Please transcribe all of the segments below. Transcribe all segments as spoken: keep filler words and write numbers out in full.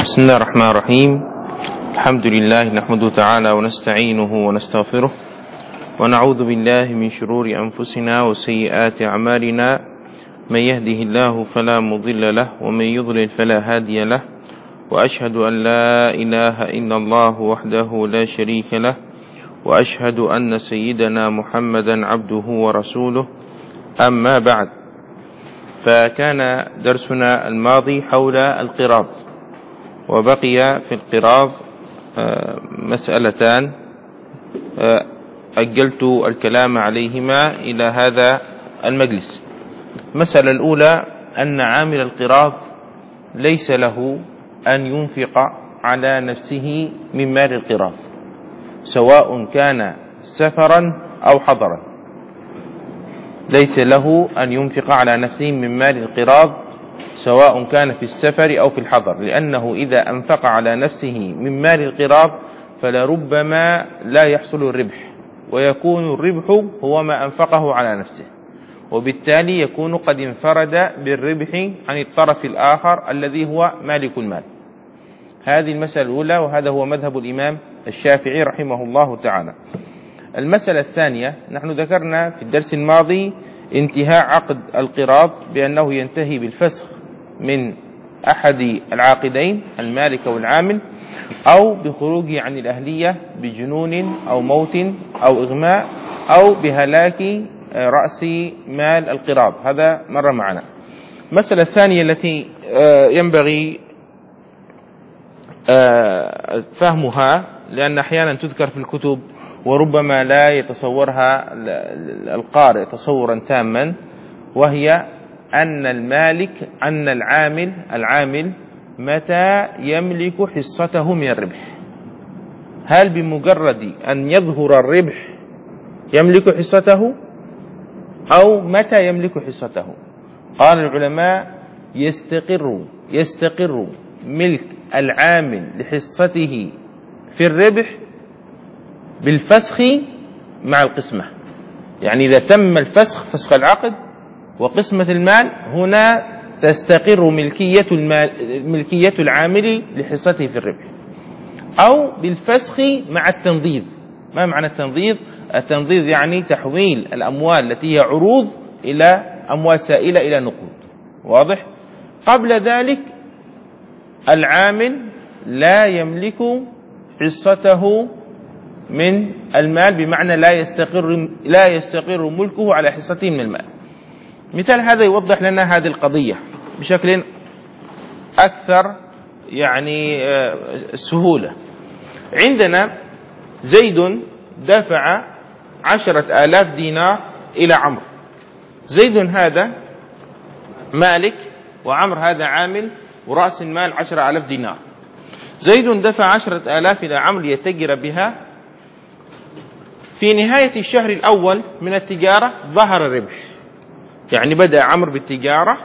بسم الله الرحمن الرحيم. الحمد لله نحمده تعالى ونستعينه ونستغفره ونعوذ بالله من شرور أنفسنا وسيئات أعمالنا، من يهده الله فلا مضل له ومن يضلل فلا هادي له، وأشهد أن لا إله إلا الله وحده لا شريك له، وأشهد أن سيدنا محمدا عبده ورسوله. أما بعد، فكان درسنا الماضي حول القراض، وبقي في القراض مسألتان أجلت الكلام عليهما إلى هذا المجلس. المسألة الأولى أن عامل القراض ليس له أن ينفق على نفسه من مال القراض، سواء كان سفرا أو حضرا، ليس له أن ينفق على نفسه من مال القراض سواء كان في السفر أو في الحضر، لأنه إذا أنفق على نفسه من مال القراض فلربما لا يحصل الربح، ويكون الربح هو ما أنفقه على نفسه، وبالتالي يكون قد انفرد بالربح عن الطرف الآخر الذي هو مالك المال. هذه المسألة الأولى، وهذا هو مذهب الإمام الشافعي رحمه الله تعالى. المسألة الثانية، نحن ذكرنا في الدرس الماضي انتهاء عقد القراض بأنه ينتهي بالفسخ من أحد العاقدين المالك والعامل، أو بخروجه عن الأهلية بجنون أو موت أو إغماء أو بهلاك رأس مال القراض. هذا مر معنا. المسألة الثانية التي ينبغي فهمها، لأن أحيانا تذكر في الكتب وربما لا يتصورها القارئ تصورا تاما، وهي أن المالك أن العامل العامل متى يملك حصته من الربح؟ هل بمجرد أن يظهر الربح يملك حصته، أو متى يملك حصته؟ قال العلماء: يستقر يستقر ملك العامل لحصته في الربح بالفسخ مع القسمة. يعني إذا تم الفسخ، فسخ العقد وقسمة المال، هنا تستقر ملكية المال ملكية العامل لحصته في الربح، أو بالفسخ مع التنظير. ما معنى التنظير؟ التنظير يعني تحويل الأموال التي هي عروض إلى أموال سائلة إلى نقود. واضح؟ قبل ذلك العامل لا يملك حصته من المال، بمعنى لا يستقر لا يستقر ملكه على حصته من المال. مثال هذا يوضح لنا هذه القضية بشكل أكثر يعني سهولة. عندنا زيد دفع عشرة آلاف دينار إلى عمرو. زيد هذا مالك وعمرو هذا عامل، ورأس المال عشرة آلاف دينار. زيد دفع عشرة آلاف إلى عمرو ليتجر بها. في نهاية الشهر الأول من التجارة ظهر الربح، يعني بدأ عمرو بالتجارة،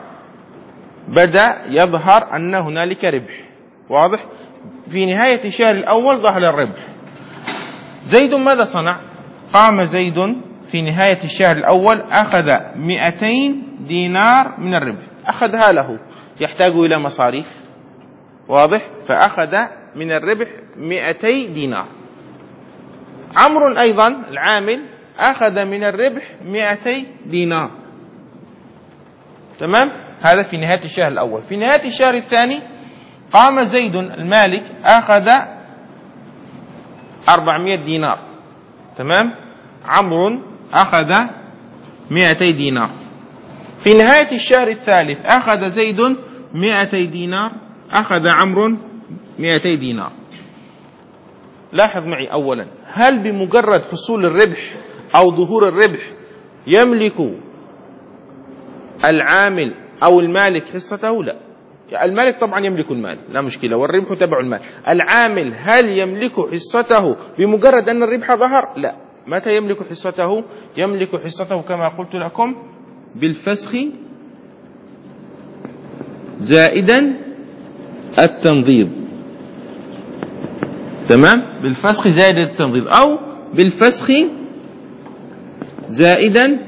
بدأ يظهر أن هنالك ربح. واضح؟ في نهاية الشهر الأول ظهر الربح. زيد ماذا صنع؟ قام زيد في نهاية الشهر الأول أخذ مئتين دينار من الربح، أخذها له، يحتاج إلى مصاريف. واضح؟ فأخذ من الربح مئتي دينار. عمرو أيضا العامل أخذ من الربح مئتي دينار. تمام؟ هذا في نهاية الشهر الأول. في نهاية الشهر الثاني قام زيد المالك أخذ أربعمائة دينار. تمام؟ عمرو أخذ مئتي دينار. في نهاية الشهر الثالث أخذ زيد مئتي دينار، أخذ عمرو مئتي دينار. لاحظ معي أولا، هل بمجرد حصول الربح أو ظهور الربح يملك العامل أو المالك حصته؟ لا. المالك طبعا يملك المال، لا مشكلة، والربح تبع المال. العامل هل يملك حصته بمجرد أن الربح ظهر؟ لا. متى يملك حصته؟ يملك حصته كما قلت لكم بالفسخ زائدا التنظير. تمام؟ بالفسخ زائدا التنظير، أو بالفسخ زائدا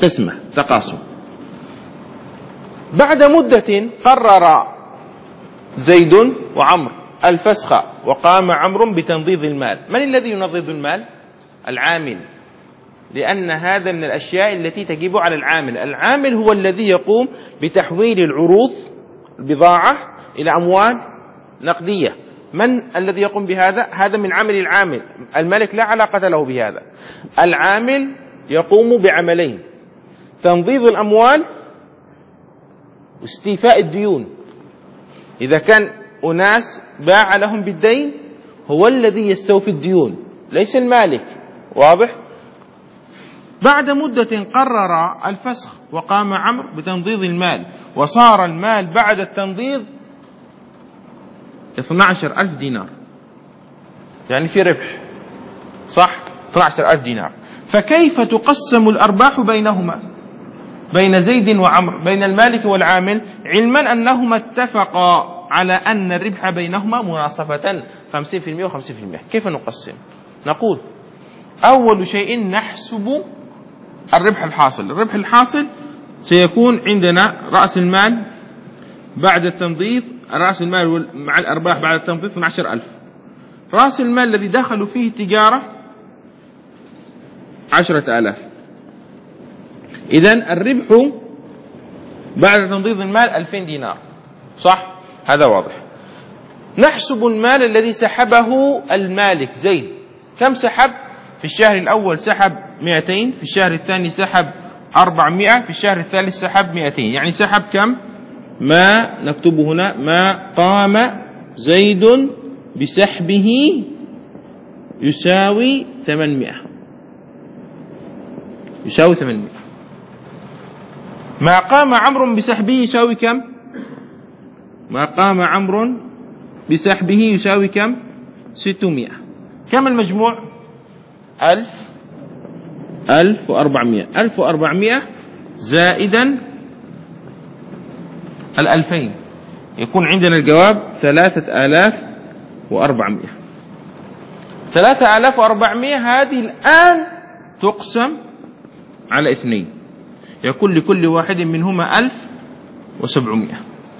القسمة، تقاسم. بعد مدة قرر زيد وعمر الفسخ وقام عمرو بتنضيد المال. من الذي ينضد المال؟ العامل، لأن هذا من الأشياء التي تجب على العامل. العامل هو الذي يقوم بتحويل العروض البضاعة إلى أموال نقدية. من الذي يقوم بهذا؟ هذا من عمل العامل. الملك لا علاقة له بهذا. العامل يقوم بعملين: تنضيد الأموال واستيفاء الديون. إذا كان أناس باع لهم بالدين هو الذي يستوفي الديون ليس المالك. واضح؟ بعد مدة قرر الفسخ وقام عمرو بتنضيد المال، وصار المال بعد التنضيد اثني عشر ألف دينار، يعني في ربح، صح؟ اثني عشر ألف دينار. فكيف تقسم الأرباح بينهما، بين زيد وعمرو، بين المالك والعامل، علما أنهما اتفقا على أن الربح بينهما مناصفة خمسين بالمئة وخمسين بالمئة؟ كيف نقسم؟ نقول أول شيء نحسب الربح الحاصل. الربح الحاصل سيكون عندنا رأس المال بعد التنظيف، رأس المال مع الأرباح بعد التنظيف اثني عشر ألف. رأس المال الذي دخلوا فيه التجارة عشرة آلاف. إذن الربح بعد تنظيف المال ألفين دينار، صح؟ هذا واضح. نحسب المال الذي سحبه المالك زيد. كم سحب؟ في الشهر الأول سحب مئتين، في الشهر الثاني سحب أربعمائة، في الشهر الثالث سحب مئتين، يعني سحب كم؟ ما نكتبه هنا: ما قام زيد بسحبه يساوي ثمانمائة، يساوي ثمانمائة. ما قام عمرو بسحبه يساوي كم؟ ما قام عمرو بسحبه يساوي كم؟ ستمائة. كم المجموع؟ ألف ألف وأربعمائة. ألف وأربعمائة زائدا الألفين، يكون عندنا الجواب ثلاثة آلاف وأربعمائة. ثلاثة آلاف وأربعمائة هذه الآن تقسم على اثنين، يكون لكل واحد منهما ألف وسبعمائة.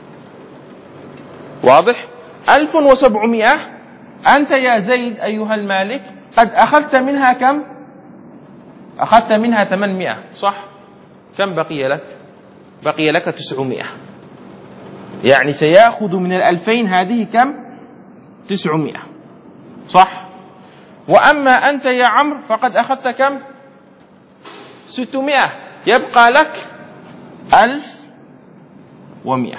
واضح؟ ألف وسبعمائة. أنت يا زيد أيها المالك قد أخذت منها كم؟ أخذت منها ثمانمائة، صح؟ كم بقي لك؟ بقي لك تسعمائة، يعني سيأخذ من الألفين هذه كم؟ تسعمائة، صح؟ وأما أنت يا عمرو فقد أخذت كم؟ ستمائة، يبقى لك ألف ومائة.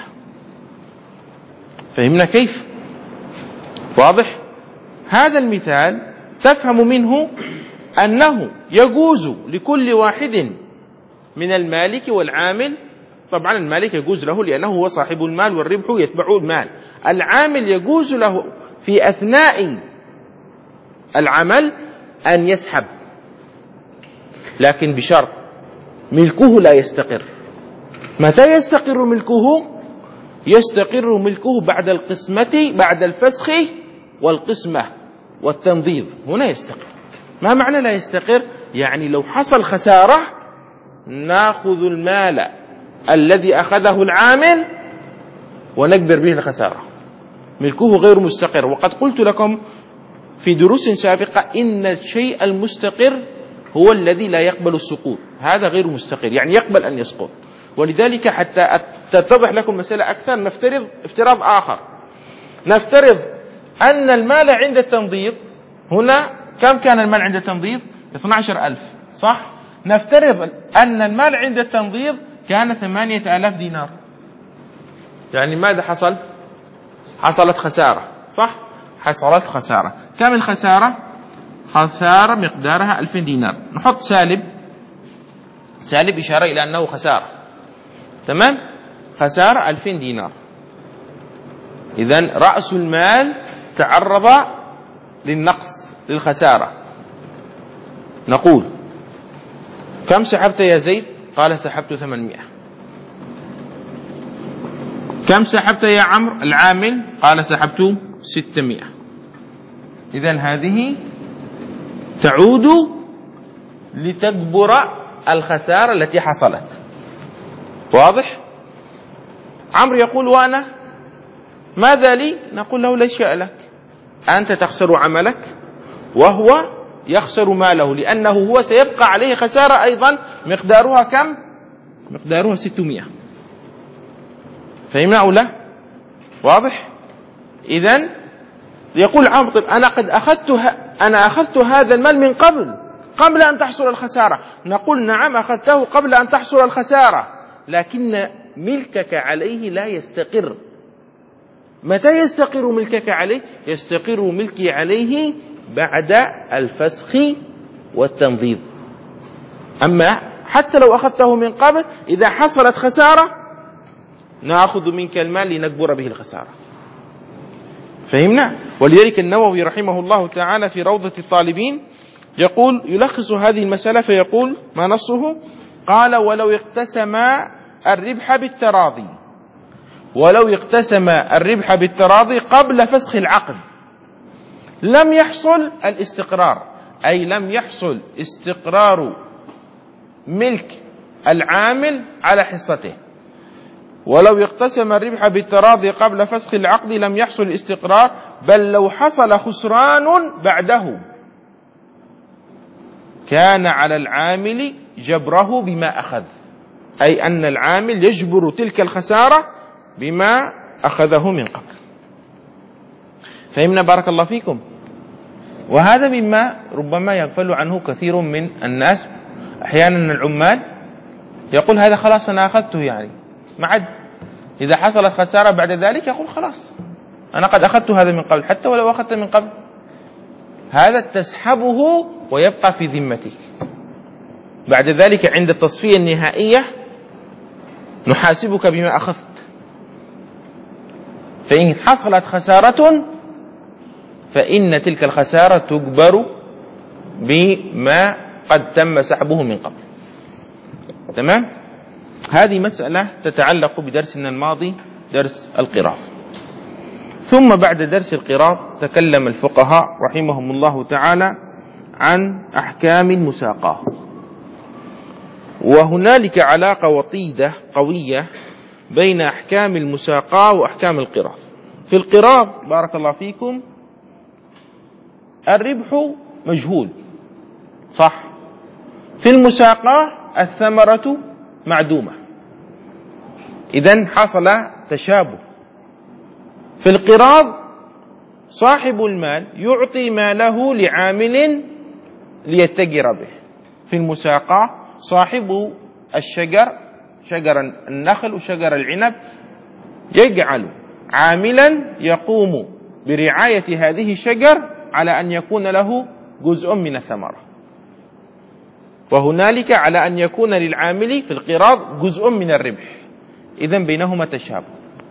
فهمنا كيف؟ واضح؟ هذا المثال تفهم منه أنه يجوز لكل واحد من المالك والعامل، طبعا المالك يجوز له لأنه هو صاحب المال والربح يتبع المال، العامل يجوز له في أثناء العمل أن يسحب، لكن بشرط ملكه لا يستقر. متى يستقر ملكه؟ يستقر ملكه بعد القسمة، بعد الفسخ والقسمة والتنظيف، هنا يستقر. ما معنى لا يستقر؟ يعني لو حصل خسارة ناخذ المال الذي أخذه العامل ونكبر به الخسارة، ملكه غير مستقر. وقد قلت لكم في دروس سابقة إن الشيء المستقر هو الذي لا يقبل السقوط، هذا غير مستقر، يعني يقبل أن يسقط. ولذلك حتى تتضح لكم مسألة أكثر نفترض افتراض آخر، نفترض أن المال عند التنضيد هنا كم كان المال عند التنضيد؟ اثني عشر ألف، صح؟ نفترض أن المال عند التنضيد كان ثمانية آلاف دينار، يعني ماذا حصل؟ حصلت خسارة، صح؟ حصلت خسارة. كم الخسارة؟ خسارة مقدارها ألفين دينار. نحط سالب، سالب إشارة إلى أنه خسارة، تمام؟ خسارة ألفين دينار. إذن رأس المال تعرض للنقص، للخسارة. نقول كم سحبت يا زيد؟ قال سحبت ثمانمائة. كم سحبت يا عمرو العامل؟ قال سحبت ستمائة. إذن هذه تعود لتجبر الخسارة التي حصلت. واضح؟ عمرو يقول وأنا ماذا لي؟ نقول له لا شيء لك، أنت تخسر عملك وهو يخسر ماله، لأنه هو سيبقى عليه خسارة أيضا مقدارها كم؟ مقدارها ستمائة. فهمنا أو لا؟ واضح؟ إذن يقول عام طيب أنا قد أخذت أنا أخذت هذا المال من قبل قبل أن تحصل الخسارة. نقول نعم أخذته قبل أن تحصل الخسارة، لكن ملكك عليه لا يستقر. متى يستقر ملكك عليه؟ يستقر ملكي عليه بعد الفسخ والتنظيف. أما حتى لو أخذته من قبل إذا حصلت خسارة نأخذ منك المال لنكبر به الخسارة. فهمنا؟ ولذلك النووي رحمه الله تعالى في روضة الطالبين يقول يلخص هذه المسألة فيقول ما نصه؟ قال ولو اقتسم الربح بالتراضي ولو اقتسم الربح بالتراضي قبل فسخ العقد لم يحصل الاستقرار، أي لم يحصل استقرار ملك العامل على حصته. ولو اقتسم الربح بالتراضي قبل فسخ العقد لم يحصل الاستقرار، بل لو حصل خسران بعده كان على العامل جبره بما أخذ، أي أن العامل يجبر تلك الخسارة بما أخذه من قبل. فهمنا بارك الله فيكم؟ وهذا مما ربما يغفل عنه كثير من الناس. أحيانا العمال يقول هذا خلاص أنا أخذته، يعني ما عاد إذا حصلت خسارة بعد ذلك يقول خلاص أنا قد أخذت هذا من قبل، حتى ولو أخذت من قبل هذا تسحبه ويبقى في ذمتك. بعد ذلك عند التصفية النهائية نحاسبك بما أخذت. فإن حصلت خسارة فإن تلك الخسارة تجبر بما قد تم سحبه من قبل. تمام؟ هذه مسألة تتعلق بدرسنا الماضي، درس القراض. ثم بعد درس القراض تكلم الفقهاء رحمهم الله تعالى عن أحكام المساقاة، وهنالك علاقة وطيدة قوية بين أحكام المساقاة وأحكام القراض. في القراض بارك الله فيكم الربح مجهول، صح؟ في المساقاة الثمرة معدومة، إذن حصل تشابه. في القراض صاحب المال يعطي ماله لعامل ليتجر به. في المساقاة صاحب الشجر، شجر النخل وشجر العنب، يجعل عاملا يقوم برعاية هذه الشجر على أن يكون له جزء من الثمرة، وهنالك على أن يكون للعامل في القراض جزء من الربح. إذن بينهما تشابه.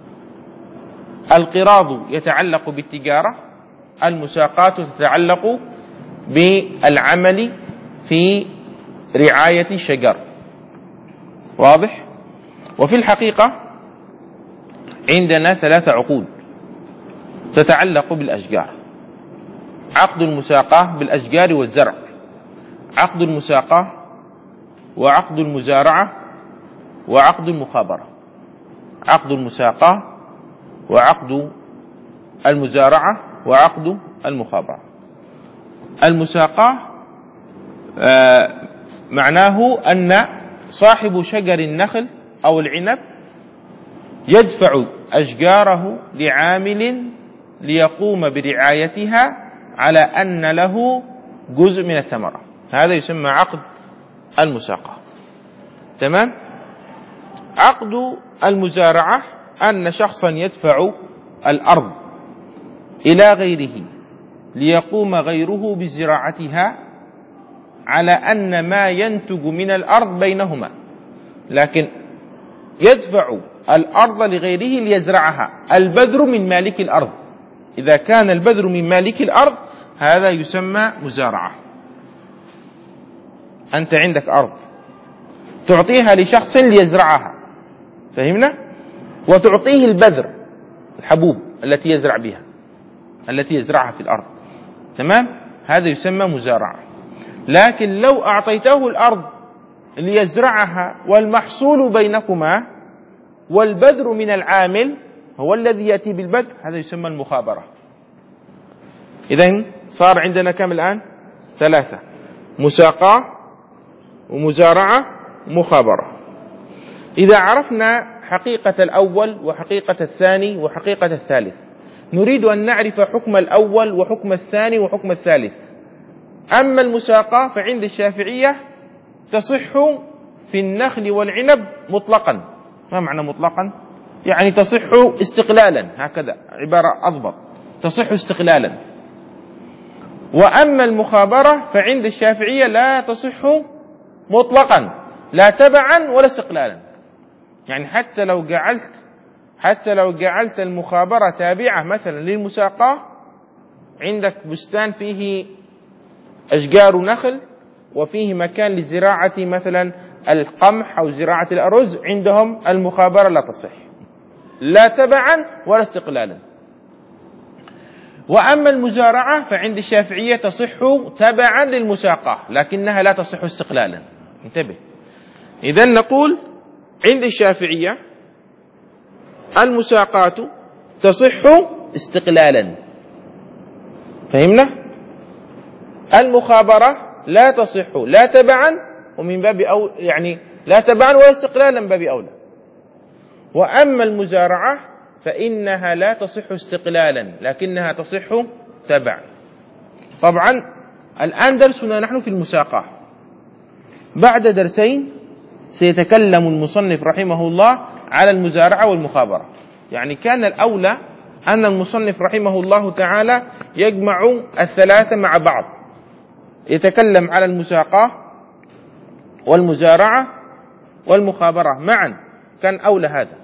القراض يتعلق بالتجارة، المساقاة تتعلق بالعمل في رعاية شجر. واضح؟ وفي الحقيقة عندنا ثلاث عقود تتعلق بالأشجار: عقد المساقاة بالأشجار والزرع، عقد المساقاة وعقد المزارعة وعقد المخابرة. عقد المساقاة وعقد المزارعة وعقد المخابرة. المساقاة آه معناه أن صاحب شجر النخل أو العنب يدفع أشجاره لعامل ليقوم برعايتها على أن له جزء من الثمرة، هذا يسمى عقد المساقاة. تمام؟ عقد المزارعة أن شخصا يدفع الأرض إلى غيره ليقوم غيره بزراعتها على أن ما ينتج من الأرض بينهما، لكن يدفع الأرض لغيره ليزرعها. البذر من مالك الأرض، إذا كان البذر من مالك الأرض هذا يسمى مزارعة. أنت عندك أرض تعطيها لشخص ليزرعها، فهمنا؟ وتعطيه البذر، الحبوب التي يزرع بها، التي يزرعها في الأرض. تمام؟ هذا يسمى مزارعة. لكن لو أعطيته الأرض ليزرعها والمحصول بينكما والبذر من العامل، هو الذي يأتي بالبدء، هذا يسمى المخابرة. إذن صار عندنا كم الآن؟ ثلاثة: مساقاة ومزارعة ومخابرة. إذا عرفنا حقيقة الأول وحقيقة الثاني وحقيقة الثالث، نريد أن نعرف حكم الأول وحكم الثاني وحكم الثالث. أما المساقاة فعند الشافعية تصح في النخل والعنب مطلقا. ما معنى مطلقا؟ يعني تصح استقلالا، هكذا عبارة أضبط، تصح استقلالا. وأما المخابرة فعند الشافعية لا تصح مطلقا، لا تبعا ولا استقلالا. يعني حتى لو جعلت حتى لو جعلت المخابرة تابعة مثلا للمساقاة، عندك بستان فيه أشجار نخل وفيه مكان لزراعة مثلا القمح أو زراعة الأرز، عندهم المخابرة لا تصح، لا تبعا ولا استقلالا. وأما المزارعة فعند الشافعية تصح تبعا للمساقاة، لكنها لا تصح استقلالا. انتبه. إذن نقول عند الشافعية المساقات تصح استقلالا، فهمنا؟ المخابرة لا تصح لا تبعا ومن باب أو يعني لا تبعا ولا استقلالا من باب أولى. وأما المزارعة فإنها لا تصح استقلالا، لكنها تصح تبعا. طبعا الآن درسنا نحن في المساقاة، بعد درسين سيتكلم المصنف رحمه الله على المزارعة والمخابرة. يعني كان الأولى أن المصنف رحمه الله تعالى يجمع الثلاثة مع بعض، يتكلم على المساقاة والمزارعة والمخابرة معا، كان أولى هذا،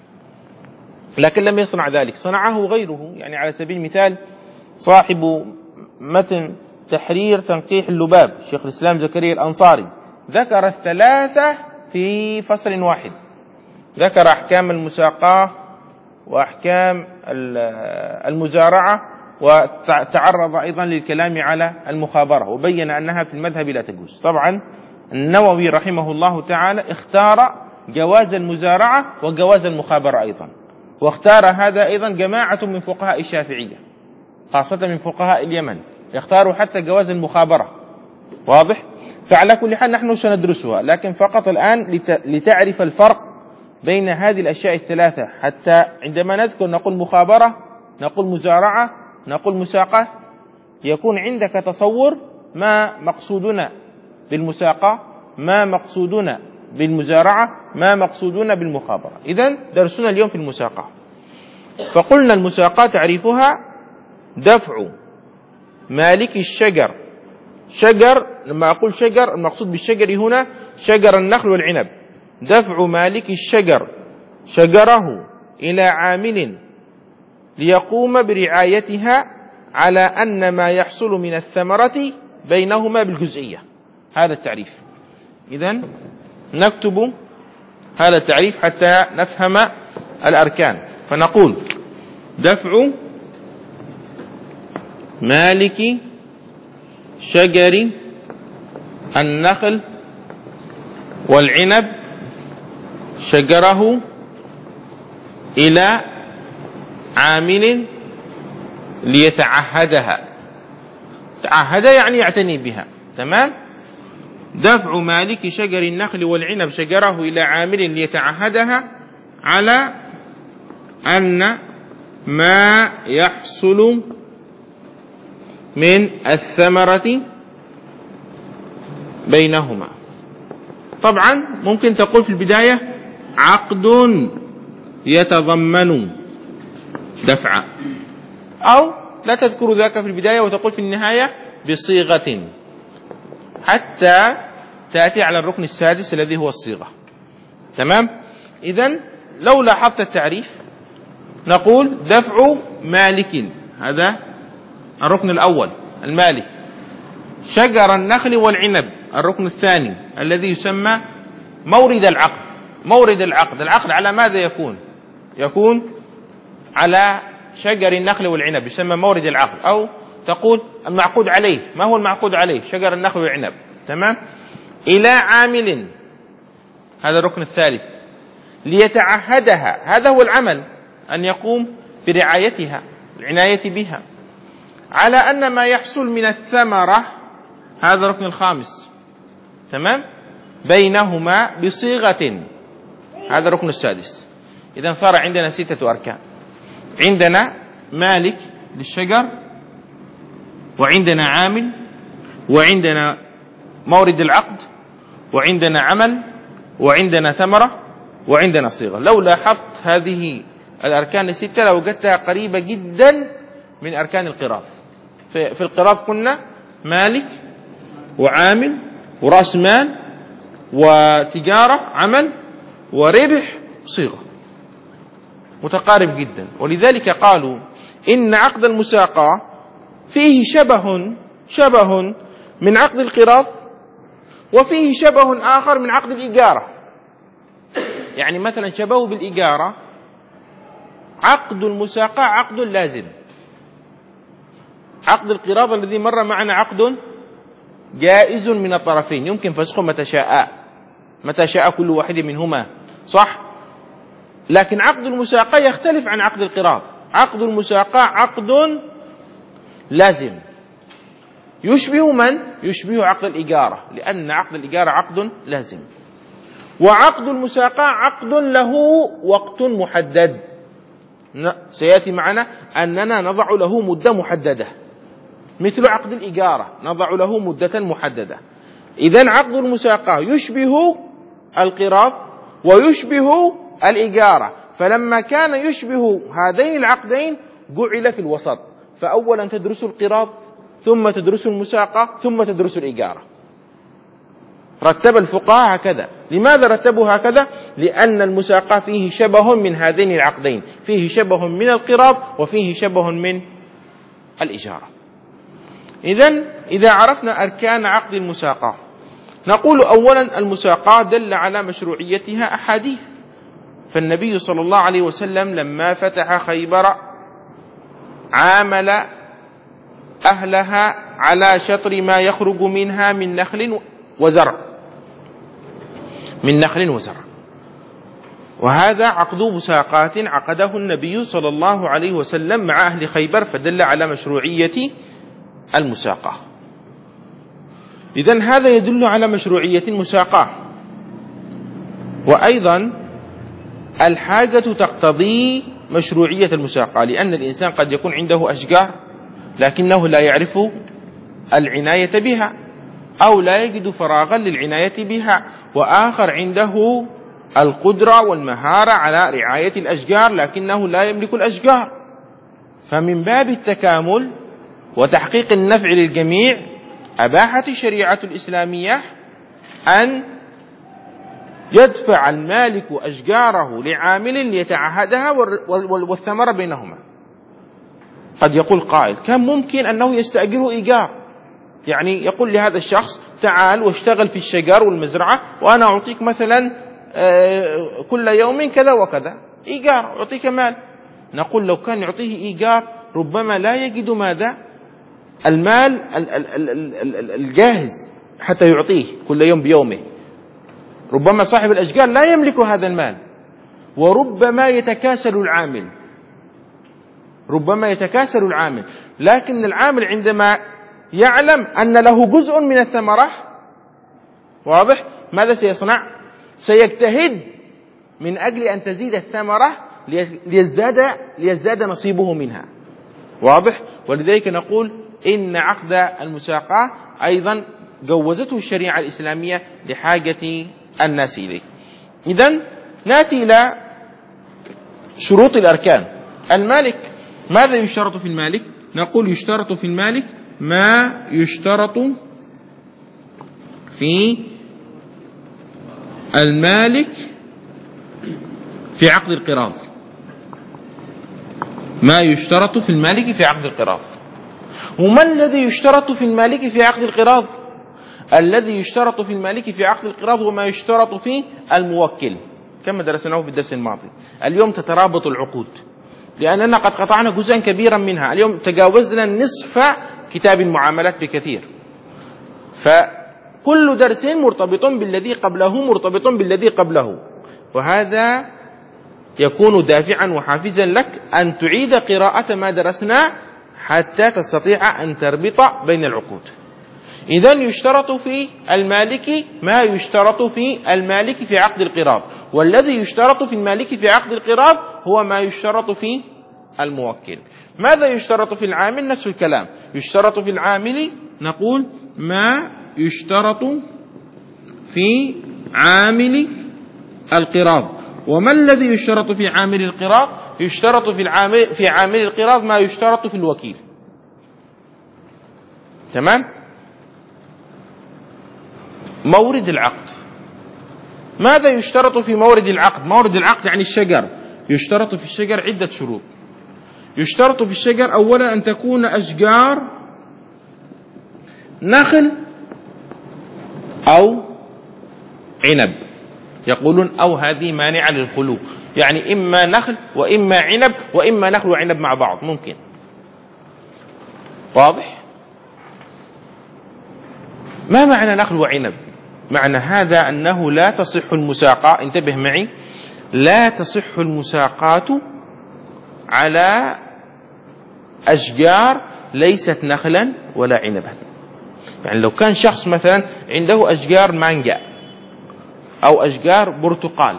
لكن لم يصنع ذلك، صنعه غيره. يعني على سبيل المثال صاحب متن تحرير تنقيح اللباب شيخ الإسلام زكريا الأنصاري ذكر الثلاثة في فصل واحد، ذكر أحكام المساقاة وأحكام المزارعة، وتعرض أيضا للكلام على المخابرة، وبين أنها في المذهب لا تجوز. طبعا النووي رحمه الله تعالى اختار جواز المزارعة وجواز المخابرة أيضا، واختار هذا أيضا جماعة من فقهاء الشافعية خاصة من فقهاء اليمن، يختاروا حتى جواز المخابرة. واضح؟ فعلى كل حال نحن سندرسها، لكن فقط الآن لتعرف الفرق بين هذه الأشياء الثلاثة، حتى عندما نذكر نقول مخابرة، نقول مزارعة، نقول مساقة، يكون عندك تصور ما مقصودنا بالمساقة، ما مقصودنا بالمزارعة، ما مقصودنا بالمخابرة. إذن درسنا اليوم في المساقة. فقلنا المساقة تعريفها دفع مالك الشجر، شجر لما أقول شجر المقصود بالشجر هنا شجر النخل والعنب، دفع مالك الشجر شجره إلى عامل ليقوم برعايتها على أن ما يحصل من الثمرة بينهما بالجزئية. هذا التعريف. إذن نكتب هذا التعريف حتى نفهم الأركان. فنقول دفع مالك شجر النخل والعنب شجره إلى عامل ليتعهدها. تعهد يعني يعتني بها. تمام؟ دفع مالك شجر النخل والعنب شجره إلى عامل ليتعهدها على أن ما يحصل من الثمرة بينهما. طبعا ممكن تقول في البداية عقد يتضمن دفع، أو لا تذكر ذاك في البداية وتقول في النهاية بصيغة حتى تأتي على الركن السادس الذي هو الصيغة. تمام؟ إذن لو لاحظت التعريف نقول دفع مالك، هذا الركن الأول المالك، شجر النخل والعنب الركن الثاني الذي يسمى مورد العقد. مورد العقد، العقد على ماذا يكون؟ يكون على شجر النخل والعنب، يسمى مورد العقد، أو تقول المعقود عليه. ما هو المعقود عليه؟ شجر النخل والعنب. تمام؟ إلى عامل، هذا الركن الثالث، ليتعهدها، هذا هو العمل أن يقوم برعايتها، العناية بها، على أن ما يحصل من الثمرة هذا الركن الخامس، تمام، بينهما بصيغة، هذا الركن السادس. إذن صار عندنا ستة أركان. عندنا مالك للشجر، وعندنا عامل، وعندنا مورد العقد، وعندنا عمل، وعندنا ثمرة، وعندنا صيغة. لو لاحظت هذه الأركان الستة لوجدتها قريبة جدا من أركان القراض. في القراض قلنا مالك وعامل ورأس مال وتجارة عمل وربح صيغة، متقارب جدا. ولذلك قالوا إن عقد المساقاة فيه شبه شبه من عقد القراض، وفيه شبه آخر من عقد الإجارة. يعني مثلا شبهه بالإجارة، عقد المساقاة عقد لازم، عقد القراض الذي مر معنا عقد جائز من الطرفين، يمكن فسخه متى شاء متى شاء كل واحد منهما، صح؟ لكن عقد المساقاة يختلف عن عقد القراض. عقد المساقاة عقد لازم، يشبه من؟ يشبه عقد الإجارة، لأن عقد الإجارة عقد لازم. وعقد المساقاة عقد له وقت محدد، سيأتي معنا أننا نضع له مدة محددة، مثل عقد الإجارة نضع له مدة محددة. إذن عقد المساقاة يشبه القراض ويشبه الإجارة، فلما كان يشبه هذين العقدين جعل في الوسط، فأولا تدرس القراض، ثم تدرس المساقاة، ثم تدرس الإجارة. رتب الفقهاء هكذا. لماذا رتبوا هكذا؟ لأن المساقاة فيه شبه من هذين العقدين، فيه شبه من القراض وفيه شبه من الإجارة. إذن إذا عرفنا أركان عقد المساقاة، نقول أولا المساقاة دل على مشروعيتها أحاديث. فالنبي صلى الله عليه وسلم لما فتح خيبر عامل أهلها على شطر ما يخرج منها من نخل وزرع، من نخل وزرع، وهذا عقد مساقات عقده النبي صلى الله عليه وسلم مع أهل خيبر، فدل على مشروعية المساقاة. إذن هذا يدل على مشروعية المساقاة. وأيضا الحاجة تقتضي مشروعية المساقاة، لأن الإنسان قد يكون عنده أشجار لكنه لا يعرف العناية بها، أو لا يجد فراغا للعناية بها، وآخر عنده القدرة والمهارة على رعاية الأشجار لكنه لا يملك الأشجار. فمن باب التكامل وتحقيق النفع للجميع أباحت الشريعة الإسلامية أن يدفع المالك أشجاره لعامل ليتعهدها والثمرة بينهما. قد يقول قائل كان ممكن أنه يستأجره إيجار، يعني يقول لهذا الشخص تعال واشتغل في الشجر والمزرعة وأنا أعطيك مثلا كل يوم كذا وكذا إيجار، أعطيك مال. نقول لو كان يعطيه إيجار ربما لا يجد ماذا؟ المال الجاهز حتى يعطيه كل يوم بيومه. ربما صاحب الأشجار لا يملك هذا المال، وربما يتكاسل العامل ربما يتكاسل العامل لكن العامل عندما يعلم أن له جزء من الثمرة، واضح، ماذا سيصنع؟ سيجتهد من أجل أن تزيد الثمرة ليزداد, ليزداد نصيبه منها، واضح. ولذلك نقول إن عقد المساقاة أيضا جوزته الشريعة الإسلامية لحاجة الناس إليه. إذن نأتي إلى شروط الأركان. المالك، ماذا يشترط في المالك؟ نقول يشترط في المالك ما يشترط في المالك في عقد القراض، ما يشترط في المالك في عقد القراض. وما الذي يشترط في المالك في عقد القراض؟ الذي يشترط في المالك في عقد القراض وما يشترط في الموكل، كما درسناه في الدرس الماضي. اليوم تترابط العقود لأننا قد قطعنا جزءا كبيرا منها، اليوم تجاوزنا نصف كتاب المعاملات بكثير، فكل درس مرتبط بالذي قبله مرتبط بالذي قبله، وهذا يكون دافعا وحافزا لك أن تعيد قراءة ما درسناه حتى تستطيع أن تربط بين العقود. إذن يشترط في المالك ما يشترط في المالك في عقد القراض، والذي يشترط في المالك في عقد القراض هو ما يشترط في الموكل. ماذا يشترط في العامل؟ نفس الكلام، يشترط في العامل نقول ما يشترط في عامل القراض. وما الذي يشترط في عامل القراض؟ يشترط في العامل في عامل القراض ما يشترط في الوكيل. تمام؟ مورد العقد. ماذا يشترط في مورد العقد؟ مورد العقد يعني الشجر. يشترط في الشجر عدة شروط. يشترط في الشجر أولا أن تكون أشجار نخل أو عنب. يقولون أو هذه مانعة للخلو، يعني إما نخل وإما عنب وإما نخل وعنب مع بعض ممكن. واضح؟ ما معنى نخل وعنب؟ معنى هذا أنه لا تصح المساقات، انتبه معي، لا تصح المساقات على أشجار ليست نخلا ولا عنبا. يعني لو كان شخص مثلا عنده أشجار مانجا أو أشجار برتقال،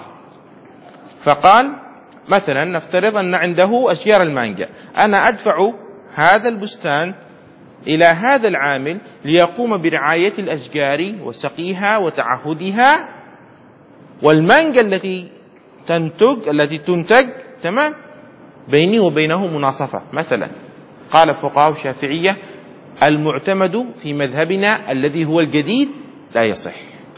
فقال مثلا نفترض أن عنده أشجار المانجا، أنا أدفع هذا البستان إلى هذا العامل ليقوم برعاية الأشجار وسقيها وتعهدها، والمانجا التي تنتج التي تنتج تمام بيني وبينه مناصفة. مثلا قال فقهاء الشافعية المعتمد في مذهبنا الذي هو الجديد لا يصح،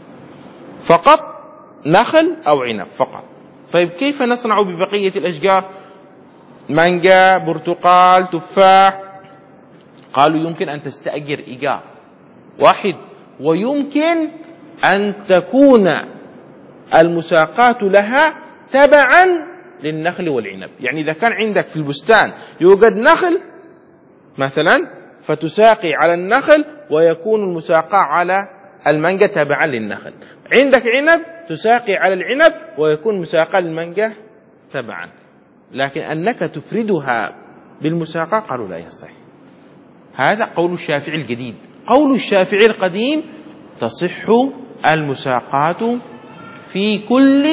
فقط نخل أو عنب فقط. طيب كيف نصنع ببقية الأشجار؟ مانجا، برتقال، تفاح. قالوا يمكن أن تستأجر إيجار واحد، ويمكن أن تكون المساقات لها تبعا للنخل والعنب. يعني إذا كان عندك في البستان يوجد نخل مثلا فتساقي على النخل ويكون المساقاة على المانجا تبعا للنخل، عندك عنب تساقي على العنب ويكون مساقاة للمانجا تبعا، لكن أنك تفردها بالمساقاة قالوا لا يصح. هذا قول الشافعي الجديد. قول الشافعي القديم تصح المساقات في كل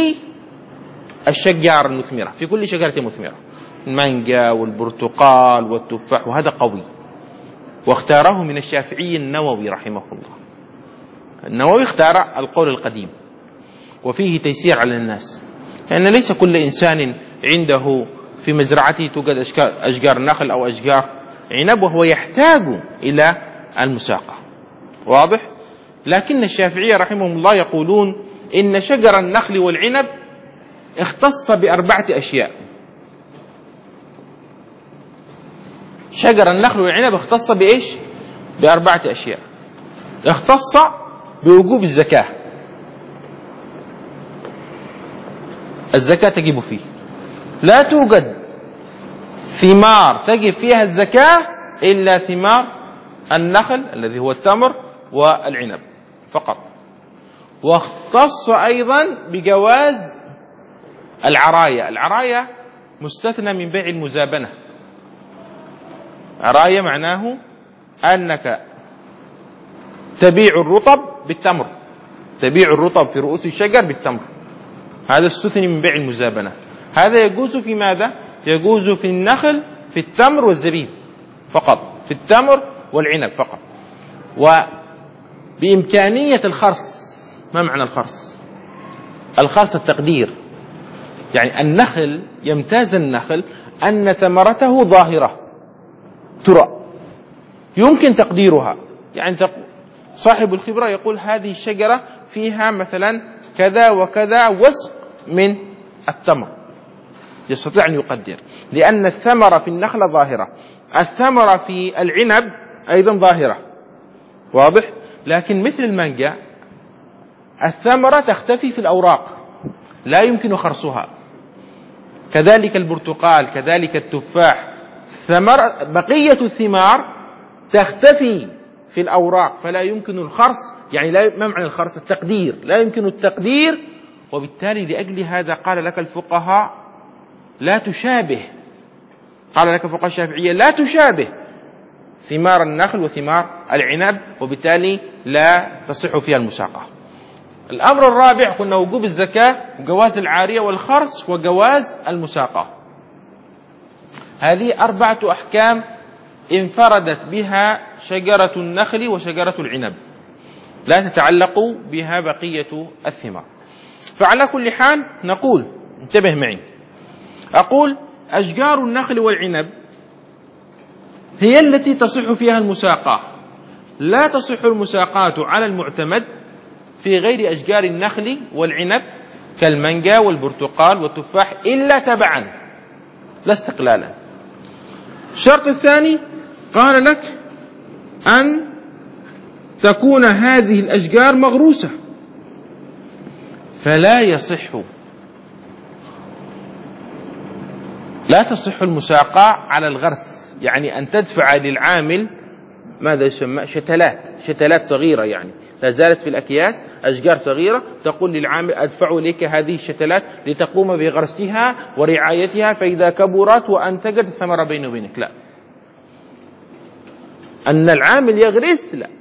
الشجار المثمرة، في كل شجرة مثمرة، المانجا والبرتقال والتفاح، وهذا قوي، واختاره من الشافعي النووي رحمه الله. النووي اختار القول القديم وفيه تيسير على الناس، لأن ليس كل إنسان عنده في مزرعته توجد أشجار نخل أو أشجار عنب وهو يحتاج إلى المساقة. واضح؟ لكن الشافعية رحمهم الله يقولون إن شجر النخل والعنب اختص بأربعة أشياء. شجر النخل والعنب اختص بإيش؟ بأربعة أشياء. اختص بوجوب الزكاة، الزكاة تجب فيه، لا توجد ثمار تجب فيها الزكاة إلا ثمار النخل الذي هو التمر والعنب فقط. واختص أيضا بجواز العراية. العراية مستثنى من بيع المزابنة. عراية معناه أنك تبيع الرطب بالتمر، تبيع الرطب في رؤوس الشجر بالتمر، هذا استثني من بيع المزابنة. هذا يجوز في ماذا؟ يجوز في النخل، في التمر والزبيب فقط، في التمر والعنب فقط. وبإمكانية الخرص. ما معنى الخرص؟ الخرص التقدير، يعني النخل يمتاز النخل أن ثمرته ظاهرة ترى يمكن تقديرها. يعني صاحب الخبرة يقول هذه الشجرة فيها مثلا كذا وكذا وسق من التمر، يستطيع أن يقدر، لأن الثمرة في النخلة ظاهرة، الثمرة في العنب أيضا ظاهرة. واضح؟ لكن مثل المانجا الثمرة تختفي في الأوراق لا يمكن خرصها، كذلك البرتقال، كذلك التفاح، ثمرة بقية الثمار تختفي في الأوراق فلا يمكن الخرص. يعني لا، ما معنى الخرص؟ التقدير، لا يمكن التقدير. وبالتالي لأجل هذا قال لك الفقهاء لا تشابه، قال لك فقهاء الشافعية لا تشابه ثمار النخل وثمار العنب، وبالتالي لا تصح فيها المساقة. الأمر الرابع قلنا وجوب الزكاة وجواز العارية والخرص وجواز المساقة. هذه أربعة أحكام انفردت بها شجرة النخل وشجرة العنب، لا تتعلق بها بقية الثمار. فعلى كل حال نقول، انتبه معي، أقول أشجار النخل والعنب هي التي تصح فيها المساقاة، لا تصح المساقاة على المعتمد في غير أشجار النخل والعنب كالمانجا والبرتقال والتفاح إلا تبعا لا استقلالا. الشرط الثاني قال لك أن تكون هذه الأشجار مغروسة، فلا يصح لا تصح المساقاة على الغرس، يعني أن تدفع للعامل ماذا يسمى شتلات شتلات صغيرة، يعني لا زالت في الأكياس أشجار صغيرة، تقول للعامل أدفع لك هذه الشتلات لتقوم بغرسها ورعايتها، فإذا كبرت وأنتجت الثمرة بيني وبينك. لا، أن العامل يغرس، لا،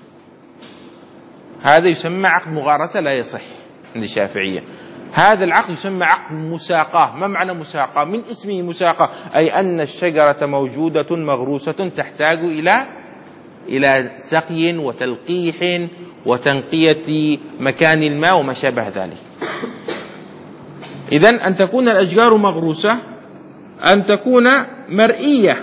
هذا يسمى عقد مغارسة لا يصح عند الشافعية. هذا العقد يسمى عقد مساقاة. ما معنى مساقاة؟ من اسمه مساقاة، أي أن الشجرة موجودة مغروسة تحتاج إلى إلى سقي وتلقيح وتنقية مكان الماء وما شابه ذلك. إذن أن تكون الأشجار مغروسة، أن تكون مرئية.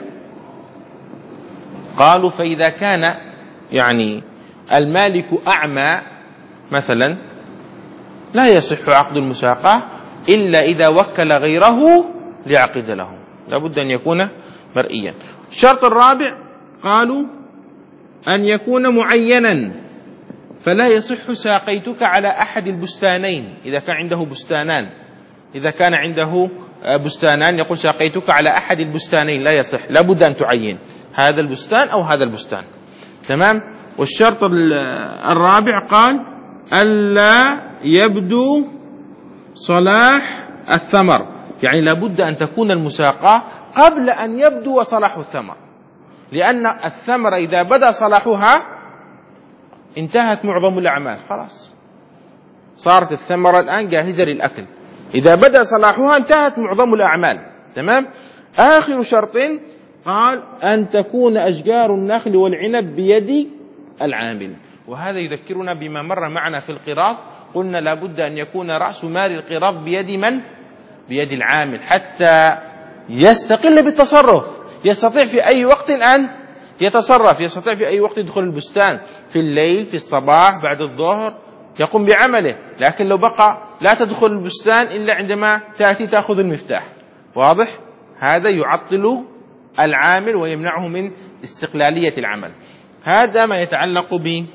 قالوا فإذا كان يعني المالك أعمى مثلا لا يصح عقد المساقاة إلا إذا وكل غيره ليعقد له، لابد أن يكون مرئيا. الشرط الرابع قالوا أن يكون معينا، فلا يصح ساقيتك على أحد البستانين إذا كان عنده بستانان، إذا كان عنده بستانان يقول ساقيتك على أحد البستانين، لا يصح، لابد أن تعين هذا البستان أو هذا البستان. تمام. والشرط الرابع قال ألا يبدو صلاح الثمر، يعني لابد أن تكون المساقاة قبل أن يبدو صلاح الثمر، لأن الثمر إذا بدأ صلاحها انتهت معظم الأعمال، خلاص صارت الثمرة الآن جاهزة للأكل، إذا بدأ صلاحها انتهت معظم الأعمال. تمام. آخر شرط قال أن تكون أشجار النخل والعنب بيد العامل، وهذا يذكرنا بما مر معنا في القراض، قلنا لابد أن يكون رأس مال القراض بيد من؟ بيد العامل، حتى يستقل بالتصرف، يستطيع في أي وقت أن يتصرف، يستطيع في أي وقت يدخل البستان في الليل، في الصباح، بعد الظهر، يقوم بعمله. لكن لو بقى لا تدخل البستان إلا عندما تأتي تأخذ المفتاح، واضح؟ هذا يعطل العامل ويمنعه من استقلالية العمل. هذا ما يتعلق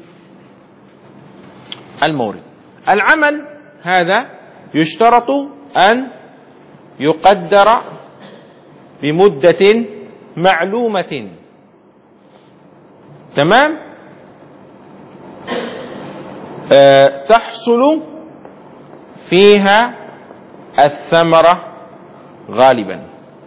بالمورد. العمل هذا يشترط أن يقدر بمدة معلومة. تمام. أه تحصل فيها الثمرة غالبا،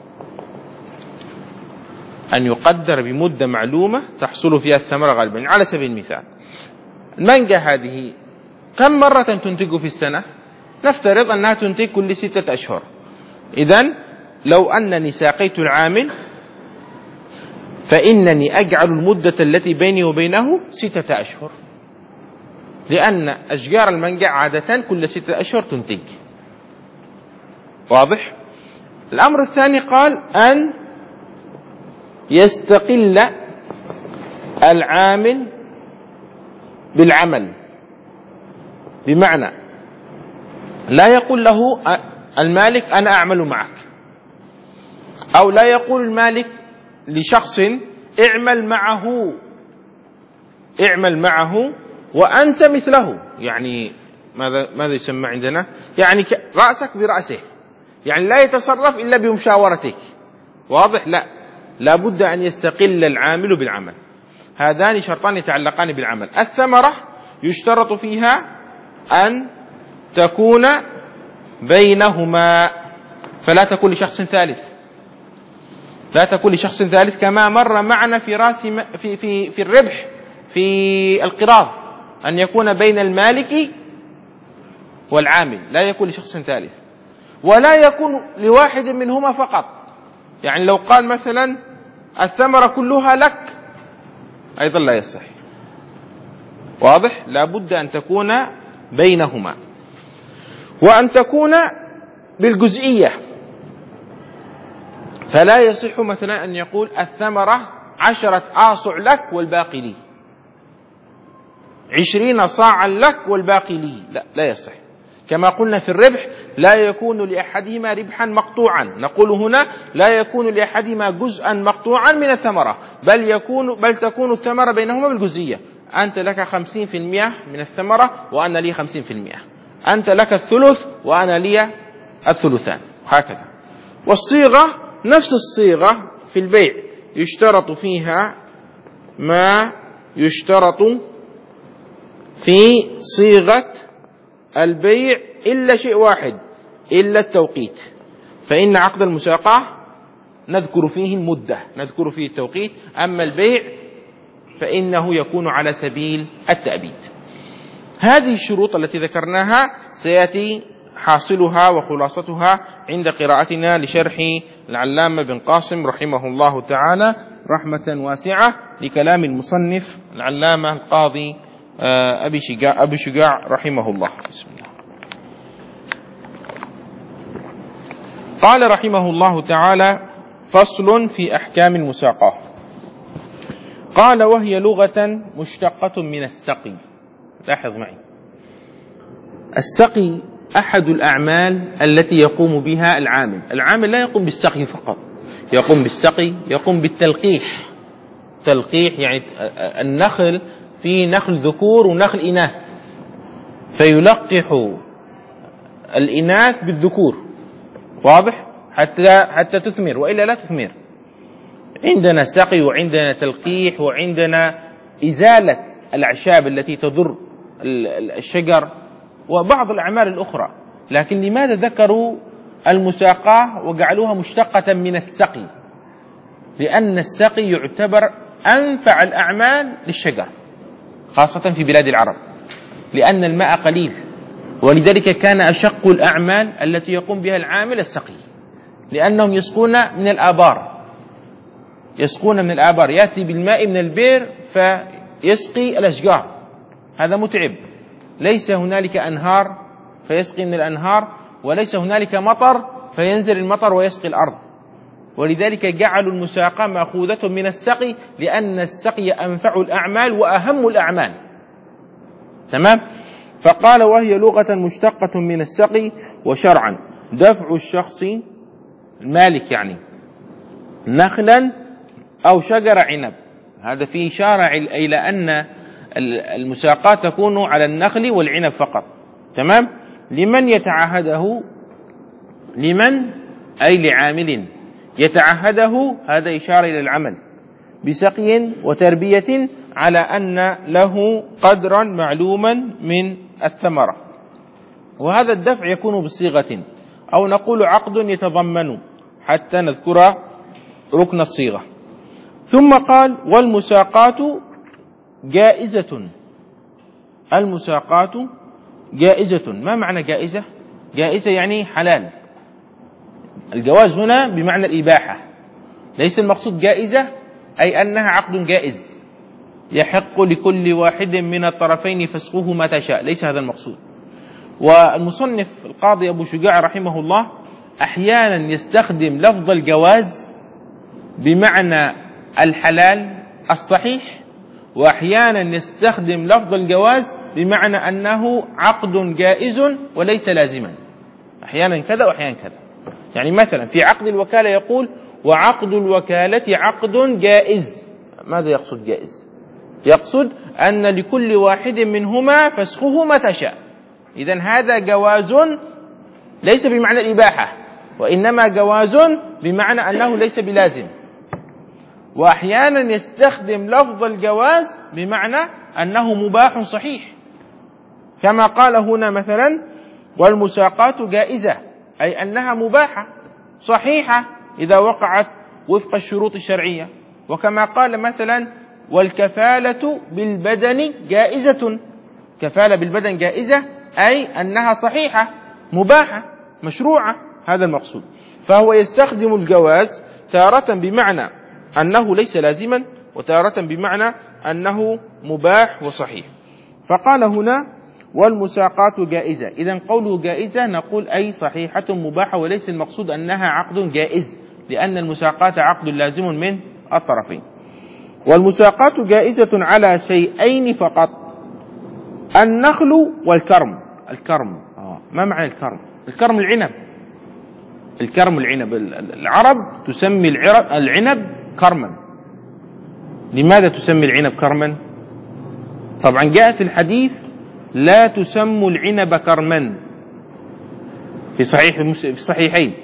أن يقدر بمدة معلومة تحصل فيها الثمرة غالبا. على سبيل المثال المانجا هذه كم مرة تنتج في السنة؟ نفترض أنها تنتج كل ستة أشهر. إذن لو أنني ساقيت العامل فإنني أجعل المدة التي بيني وبينه ستة أشهر، لأن أشجار المانجا عادة كل ستة أشهر تنتج. واضح؟ الأمر الثاني قال أن يستقل العامل بالعمل، بمعنى لا يقول له المالك أنا أعمل معك، أو لا يقول المالك لشخص اعمل معه اعمل معه وأنت مثله، يعني ماذا ماذا يسمى عندنا؟ يعني رأسك برأسه، يعني لا يتصرف إلا بمشاورتك. واضح؟ لا، لابد أن يستقل العامل بالعمل. هذان شرطان يتعلقان بالعمل. الثمرة يشترط فيها أن تكون بينهما فلا تكون لشخص ثالث، لا تكون لشخص ثالث كما مر معنا في راس في في في الربح في القراض، أن يكون بين المالك والعامل، لا يكون لشخص ثالث، ولا يكون لواحد منهما فقط. يعني لو قال مثلا الثمرة كلها لك أيضا لا يصح، واضح؟ لا بد أن تكون بينهما، وأن تكون بالجزئية. فلا يصح مثلا أن يقول الثمرة عشرة آصع لك والباقي لي، عشرين صاعا لك والباقي لي، لا لا يصح. كما قلنا في الربح لا يكون لأحدهما ربحا مقطوعا، نقول هنا لا يكون لأحدهما جزءا مقطوعا من الثمرة، بل يكون بل تكون الثمرة بينهما بالجزئية. أنت لك خمسين في المئة من الثمرة وأنا لي خمسين في المئة، أنت لك الثلث وأنا لي الثلثان، هكذا. والصيغة نفس الصيغة في البيع، يشترط فيها ما يشترط في صيغة البيع إلا شيء واحد، إلا التوقيت. فإن عقد المساقة نذكر فيه المدة، نذكر فيه التوقيت، أما البيع فإنه يكون على سبيل التأبيد. هذه الشروط التي ذكرناها سيأتي حاصلها وخلاصتها عند قراءتنا لشرح العلامة بن قاسم رحمه الله تعالى رحمة واسعة لكلام المصنف العلامة القاضي أبي شجاع, أبي شجاع رحمه الله. بسم الله. قال رحمه الله تعالى: فصل في أحكام المساقاة. قال: وهي لغة مشتقة من السقي. لاحظ معي، السقي أحد الأعمال التي يقوم بها العامل. العامل لا يقوم بالسقي فقط، يقوم بالسقي، يقوم بالتلقيح. تلقيح يعني النخل، في نخل ذكور ونخل إناث، فيلقح الإناث بالذكور، واضح؟ حتى حتى تثمر، وإلا لا تثمر. عندنا سقي وعندنا تلقيح وعندنا إزالة الأعشاب التي تضر الشجر وبعض الأعمال الأخرى. لكن لماذا ذكروا المساقاة وجعلوها مشتقة من السقي؟ لأن السقي يعتبر أنفع الأعمال للشجر، خاصة في بلاد العرب، لأن الماء قليل، ولذلك كان أشق الأعمال التي يقوم بها العامل السقي، لأنهم يسقون من الآبار، يسقون من الآبار، يأتي بالماء من البئر فيسقي الأشجار، هذا متعب. ليس هنالك أنهار فيسقي من الأنهار، وليس هنالك مطر فينزل المطر ويسقي الأرض، ولذلك جعلوا المساقاة مأخوذة من السقي، لأن السقي أنفع الأعمال وأهم الأعمال. تمام؟ فقال: وهي لغة مشتقة من السقي، وشرعا دفع الشخص المالك يعني نخلا أو شجر عنب. هذا فيه إشارة إلى أن المساقاة تكون على النخل والعنب فقط. تمام؟ لمن يتعهده، لمن أي لعامل يتعهده، هذا إشارة إلى العمل بسقي وتربية على أن له قدرا معلوما من الثمرة. وهذا الدفع يكون بصيغة، أو نقول عقد يتضمن، حتى نذكر ركن الصيغة. ثم قال: والمساقاة جائزة. المساقاة جائزة. ما معنى جائزة؟ جائزة يعني حلال. الجواز هنا بمعنى الإباحة، ليس المقصود جائزة أي أنها عقد جائز يحق لكل واحد من الطرفين فسخه متى شاء، ليس هذا المقصود. والمصنف القاضي أبو شجاع رحمه الله أحيانا يستخدم لفظ الجواز بمعنى الحلال الصحيح، وأحيانا يستخدم لفظ الجواز بمعنى أنه عقد جائز وليس لازما، أحيانا كذا وأحيانا كذا. يعني مثلا في عقد الوكالة يقول: وعقد الوكالة عقد جائز. ماذا يقصد جائز؟ يقصد أن لكل واحد منهما فسخه متى شاء. إذن هذا جواز ليس بمعنى الإباحة، وإنما جواز بمعنى أنه ليس بلازم. وأحيانا يستخدم لفظ الجواز بمعنى أنه مباح صحيح، كما قال هنا مثلا: والمساقات جائزة، أي أنها مباحة صحيحة إذا وقعت وفق الشروط الشرعية. وكما قال مثلا والكفالة بالبدن جائزة، كفالة بالبدن جائزة أي أنها صحيحة مباحة مشروعة، هذا المقصود. فهو يستخدم الجواز تارة بمعنى أنه ليس لازما، وتارة بمعنى أنه مباح وصحيح. فقال هنا والمساقات جائزة، إذن قوله جائزة نقول أي صحيحة مباحة، وليس المقصود أنها عقد جائز، لأن المساقات عقد لازم من الطرفين. والمساقات جائزة على شيئين فقط، النخل والكرم. الكرم آه. ما معنى الكرم؟ الكرم العنب، الكرم العنب. العرب تسمي العنب كرما. لماذا تسمي العنب كرما؟ طبعا جاء في الحديث لا تسموا العنب كرما في صحيح في الصحيحين،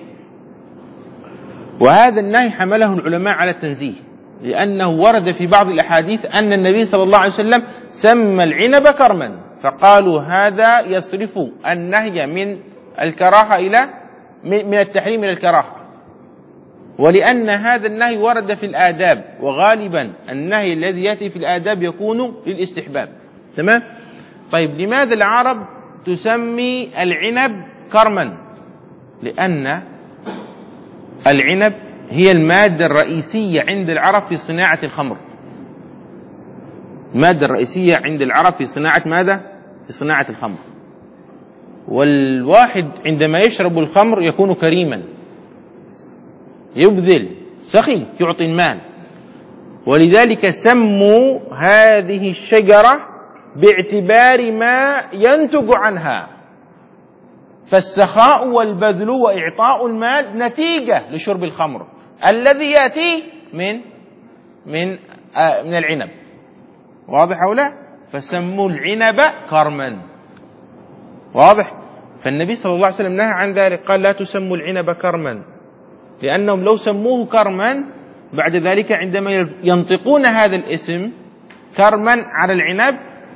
وهذا النهي حمله العلماء على التنزيه، لأنه ورد في بعض الأحاديث أن النبي صلى الله عليه وسلم سمى العنب كرما، فقالوا هذا يصرف النهي من الكراهة إلى من التحريم إلى الكراهة. ولأن هذا النهي ورد في الآداب، وغالبا النهي الذي يأتي في الآداب يكون للاستحباب. تمام؟ طيب لماذا العرب تسمي العنب كرما؟ لأن العنب هي المادة الرئيسية عند العرب في صناعة الخمر. المادة الرئيسية عند العرب في صناعة ماذا؟ في صناعة الخمر. والواحد عندما يشرب الخمر يكون كريما، يبذل سخي، يعطي المال. ولذلك سموا هذه الشجرة باعتبار ما ينتج عنها، فالسخاء والبذل وإعطاء المال نتيجة لشرب الخمر الذي يأتي من من آه من العنب. واضح أو لا؟ فسموا العنب كرما. واضح؟ فالنبي صلى الله عليه وسلم نهى عن ذلك، قال لا تسموا العنب كرما، لأنهم لو سموه كرما بعد ذلك عندما ينطقون هذا الاسم كرما على العنب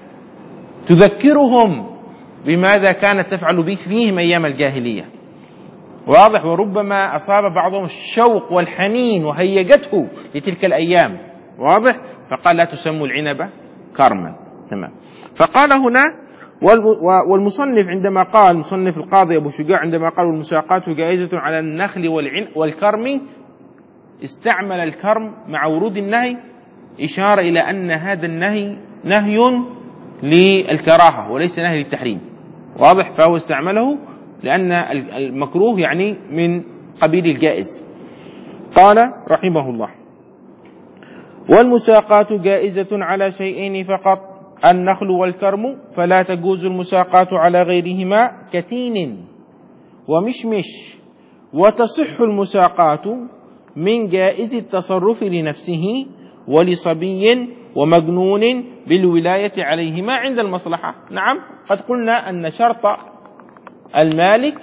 تذكرهم بماذا كانت تفعل به فيهم أيام الجاهلية. واضح؟ وربما أصاب بعضهم الشوق والحنين وهيجته لتلك الأيام. واضح؟ فقال لا تسموا العنب كرما. تمام. فقال هنا والمصنف عندما قال، مصنف القاضي أبو شجاع عندما قال والمساقات جائزة على النخل والكرم، استعمل الكرم مع ورود النهي إشارة إلى أن هذا النهي نهي للكراهة وليس نهي للتحريم. واضح؟ فهو استعمله لأن المكروه يعني من قبيل الجائز. قال رحمه الله والمساقات جائزة على شيئين فقط، النخل والكرم، فلا تجوز المساقات على غيرهما كتين ومشمش. وتصح المساقات من جائز التصرف لنفسه ولصبي ومجنون بالولاية عليهما عند المصلحة. نعم، قد قلنا أن شرط المالك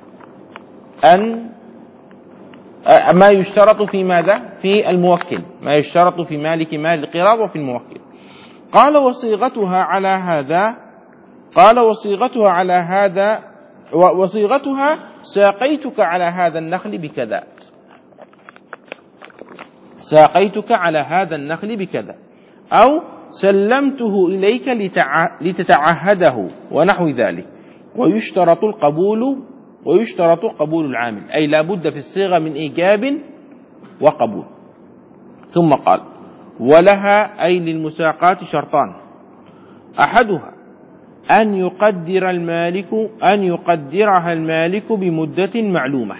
أن ما يشترط في ماذا؟ في الموكل، ما يشترط في مالك مال القراض وفي الموكل. قال وصيغتها على هذا، قال وصيغتها على هذا وصيغتها ساقيتك على هذا النخل بكذا، ساقيتك على هذا النخل بكذا، أو سلمته إليك لتتعهده ونحو ذلك. ويشترط القبول، ويشترط قبول العامل، أي لا بد في الصيغة من إيجاب وقبول. ثم قال ولها أي للمساقات شرطان، أحدها أن يقدر المالك أن يقدرها المالك بمدة معلومة،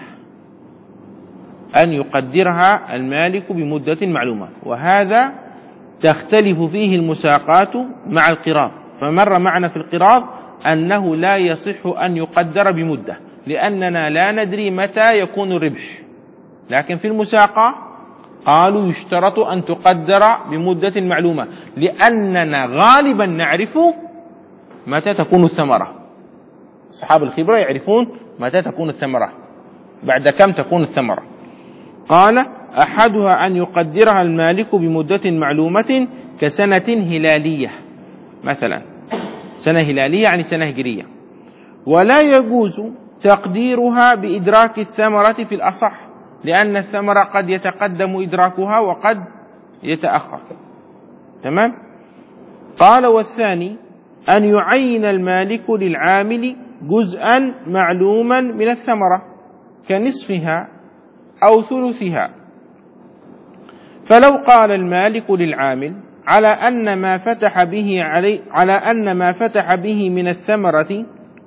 أن يقدرها المالك بمدة معلومة، وهذا تختلف فيه المساقات مع القراض. فمر معنا في القراض أنه لا يصح أن يقدر بمدة، لأننا لا ندري متى يكون الربح. لكن في المساقة قالوا يشترط أن تقدر بمدة معلومة، لأننا غالبا نعرف متى تكون الثمرة. أصحاب الخبرة يعرفون متى تكون الثمرة، بعد كم تكون الثمرة. قال أحدها أن يقدرها المالك بمدة معلومة كسنة هلالية مثلا، سنة هلالية يعني سنة هجرية. ولا يجوز تقديرها بإدراك الثمرة في الأصح، لأن الثمرة قد يتقدم إدراكها وقد يتأخر. تمام. قال والثاني أن يعين المالك للعامل جزءا معلوما من الثمرة كنصفها أو ثلثها، فلو قال المالك للعامل على أن ما فتح به علي على أن ما فتح به من الثمرة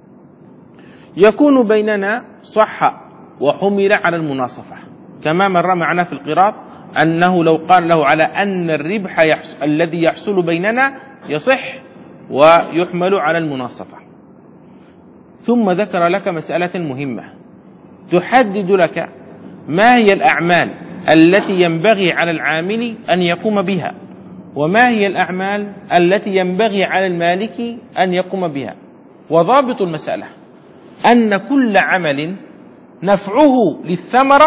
يكون بيننا صح وحمل على المناصفة، كما مر معنا في القراط أنه لو قال له على أن الربح يحصل الذي يحصل بيننا يصح ويحمل على المناصفة. ثم ذكر لك مسألة مهمة تحدد لك ما هي الأعمال التي ينبغي على العامل أن يقوم بها، وما هي الأعمال التي ينبغي على المالك أن يقوم بها. وضابط المسألة أن كل عمل نفعه للثمرة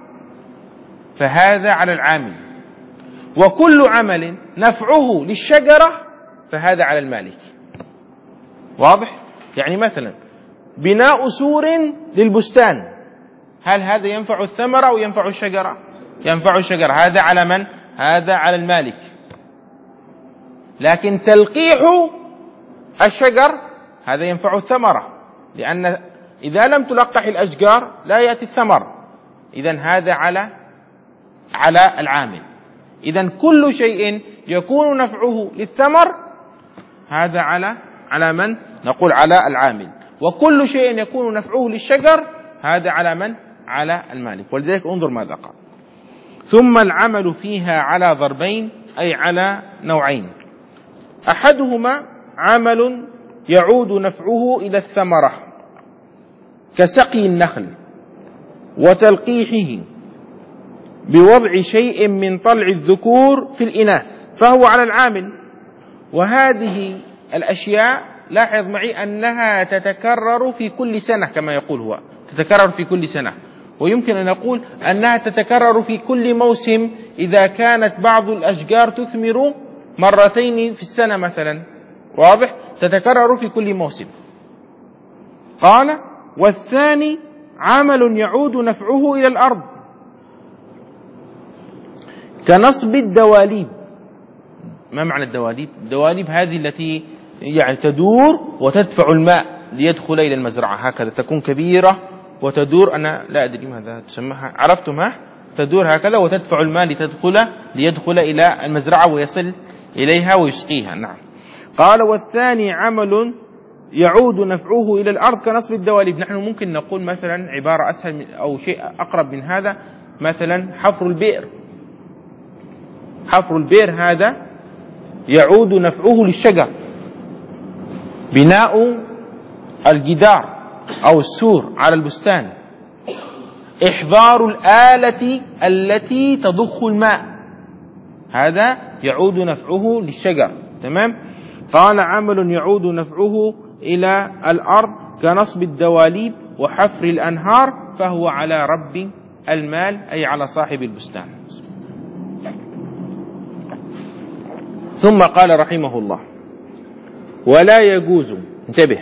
فهذا على العامل، وكل عمل نفعه للشجرة فهذا على المالك. واضح؟ يعني مثلا بناء سور للبستان، هل هذا ينفع الثمرة أو ينفع الشجرة؟ ينفع الشجرة، هذا على من؟ هذا على المالك. لكن تلقيح الشجر هذا ينفع الثمرة، لأن إذا لم تلقح الأشجار لا يأتي الثمر، إذن هذا على على العامل. إذن كل شيء يكون نفعه للثمر هذا على على من؟ نقول على العامل. وكل شيء يكون نفعه للشجر هذا على من؟ على المالك. ولذلك انظر ماذا قال: ثم العمل فيها على ضربين، أي على نوعين: أحدهما عمل يعود نفعه إلى الثمرة كسقي النخل وتلقيحه بوضع شيء من طلع الذكور في الإناث فهو على العامل. وهذه الأشياء لاحظ معي أنها تتكرر في كل سنة، كما يقول هو تتكرر في كل سنة، ويمكن أن نقول أنها تتكرر في كل موسم إذا كانت بعض الأشجار تثمر مرتين في السنة مثلا. واضح؟ تتكرر في كل موسم. قال: والثاني عمل يعود نفعه إلى الأرض كنصب الدواليب. ما معنى الدواليب؟ الدواليب هذه التي يعني تدور وتدفع الماء ليدخل إلى المزرعة، هكذا تكون كبيرة وتدور، أنا لا أدري ماذا تسمىها، عرفتمها؟ تدور هكذا وتدفع الماء لتدخل ليدخل إلى المزرعة ويصل إليها ويسقيها. نعم. قال: والثاني عمل يعود نفعه إلى الأرض كنصب الدواليب. نحن ممكن نقول مثلا عبارة أسهل أو شيء أقرب من هذا، مثلا حفر البئر. حفر البئر هذا يعود نفعه للشجر، بناء الجدار أو السور على البستان، إحضار الآلة التي تضخ الماء، هذا يعود نفعه للشجر. تمام. قال: عمل يعود نفعه إلى الأرض كنصب الدواليب وحفر الأنهار فهو على رب المال، أي على صاحب البستان. ثم قال رحمه الله: ولا يجوز، انتبه،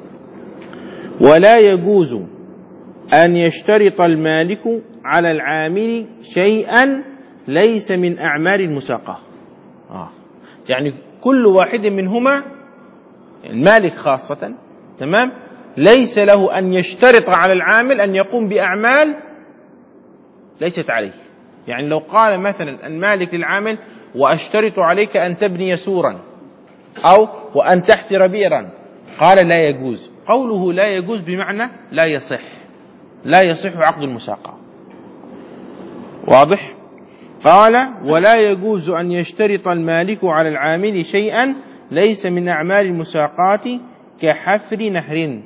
ولا يجوز أن يشترط المالك على العامل شيئا ليس من أعمال المساقة. آه. يعني كل واحد منهما، المالك خاصة، تمام، ليس له أن يشترط على العامل أن يقوم بأعمال ليست عليه. يعني لو قال مثلا المالك للعامل: وأشترط عليك أن تبني سورا أو وأن تحفر بئرا، قال لا يجوز. قوله لا يجوز بمعنى لا يصح، لا يصح عقد المساقة. واضح؟ قال: ولا يجوز أن يشترط المالك على العامل شيئا ليس من أعمال المساقات كحفر نهر.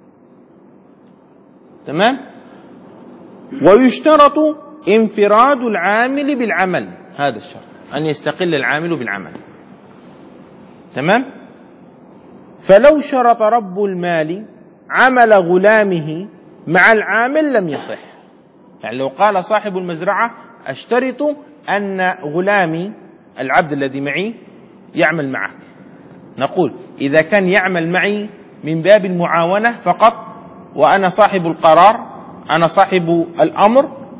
تمام؟ ويشترط انفراد العامل بالعمل، هذا الشرط، أن يستقل العامل بالعمل. تمام؟ فلو شرط رب المال عمل غلامه مع العامل لم يصح. يعني لو قال صاحب المزرعة: أشترط أن غلامي العبد الذي معي يعمل معك، نقول إذا كان يعمل معي من باب المعاونة فقط وأنا صاحب القرار، أنا صاحب الأمر،